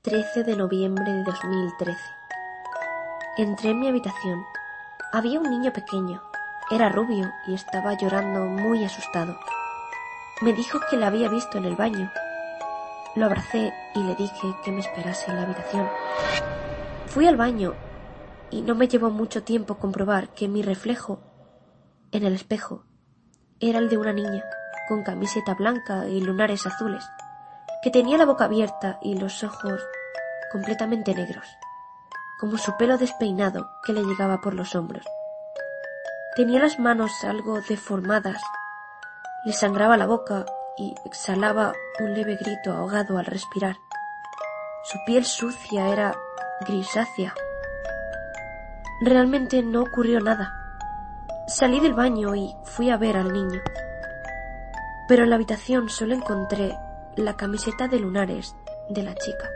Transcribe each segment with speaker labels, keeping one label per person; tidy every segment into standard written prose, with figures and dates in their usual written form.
Speaker 1: 13 de noviembre de 2013. Entré en mi habitación. Había un niño pequeño. Era rubio y estaba llorando muy asustado. Me dijo que la había visto en el baño. Lo abracé y le dije que me esperase en la habitación. Fui al baño y no me llevó mucho tiempo comprobar que mi reflejo en el espejo era el de una niña con camiseta blanca y lunares azules, que tenía la boca abierta y los ojos completamente negros, como su pelo despeinado que le llegaba por los hombros. Tenía las manos algo deformadas, le sangraba la boca y exhalaba un leve grito ahogado al respirar. Su piel sucia era grisácea. Realmente no ocurrió nada. Salí del baño y fui a ver al niño. Pero en la habitación solo encontré la camiseta de lunares de la chica.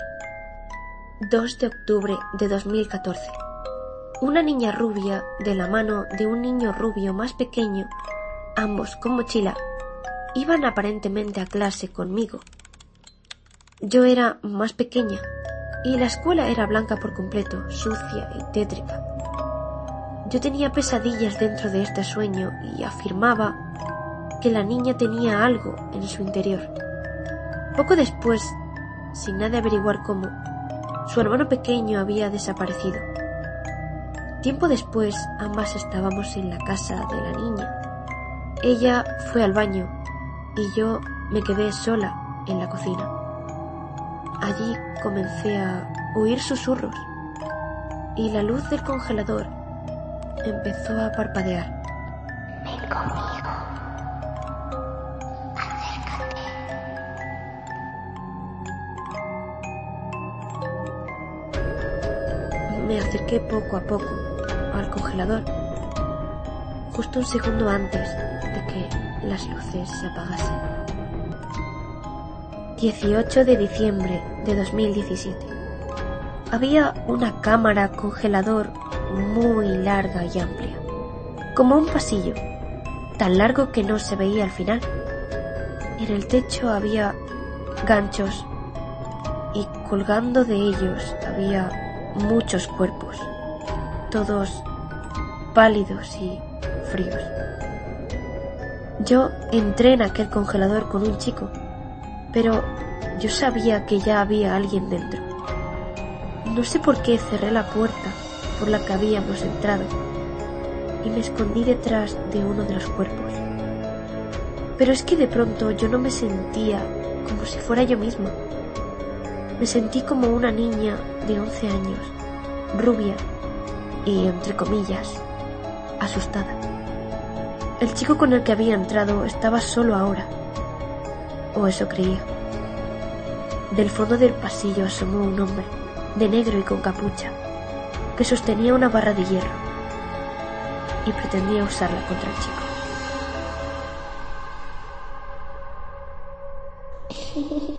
Speaker 1: 2 de octubre de 2014. Una niña rubia de la mano de un niño rubio más pequeño, ambos con mochila, iban aparentemente a clase conmigo. Yo era más pequeña y la escuela era blanca por completo, sucia y tétrica. Yo tenía pesadillas dentro de este sueño y afirmaba que la niña tenía algo en su interior. Poco después, sin nadie averiguar cómo, su hermano pequeño había desaparecido. Tiempo después, ambas estábamos en la casa de la niña. Ella fue al baño y yo me quedé sola en la cocina. Allí comencé a oír susurros y la luz del congelador empezó a parpadear.
Speaker 2: Ven conmigo. Acércate.
Speaker 1: Me acerqué poco a poco al congelador, justo un segundo antes de que las luces se apagasen. 18 de diciembre de 2017. Había una cámara congelador muy larga y amplia, como un pasillo, tan largo que no se veía al final. En el techo había ganchos y colgando de ellos había muchos cuerpos, todos pálidos y fríos. Yo entré en aquel congelador con un chico, pero yo sabía que ya había alguien dentro. No sé por qué cerré la puerta por la que habíamos entrado y me escondí detrás de uno de los cuerpos. Pero es que de pronto yo no me sentía como si fuera yo misma. Me sentí como una niña de 11 años, rubia y, entre comillas, asustada. El chico con el que había entrado estaba solo ahora, o eso creía. Del fondo del pasillo asomó un hombre, de negro y con capucha, que sostenía una barra de hierro y pretendía usarla contra el chico.